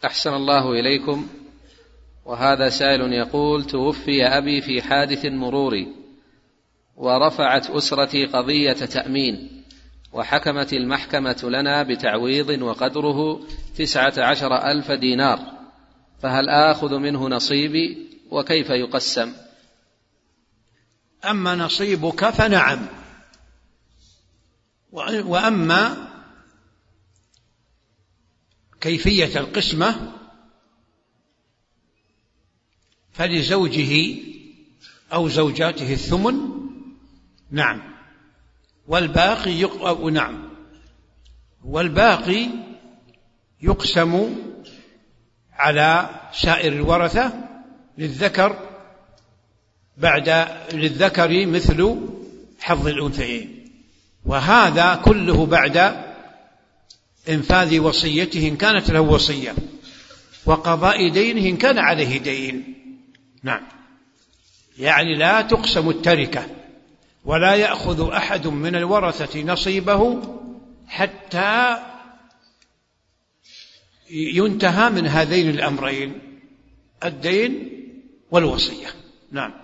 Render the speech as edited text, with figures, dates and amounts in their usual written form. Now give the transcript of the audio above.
أحسن الله إليكم. وهذا سائل يقول: توفي أبي في حادث مروري، ورفعت أسرتي قضية تأمين، وحكمت المحكمة لنا بتعويض وقدره 19,000 دينار، فهل آخذ منه نصيبي وكيف يقسم؟ أما نصيبك فنعم، وأما كيفية القسمة فلزوجه أو زوجاته الثمن، نعم، والباقي يقسم على سائر الورثة للذكر مثل حظ الأنثيين، وهذا كله بعد إنفاذ وصيته إن كانت له وصية، وقضاء دينه إن كان عليه دين. نعم، يعني لا تقسم التركة، ولا يأخذ أحد من الورثة نصيبه حتى ينتهى من هذين الأمرين، الدين والوصية. نعم.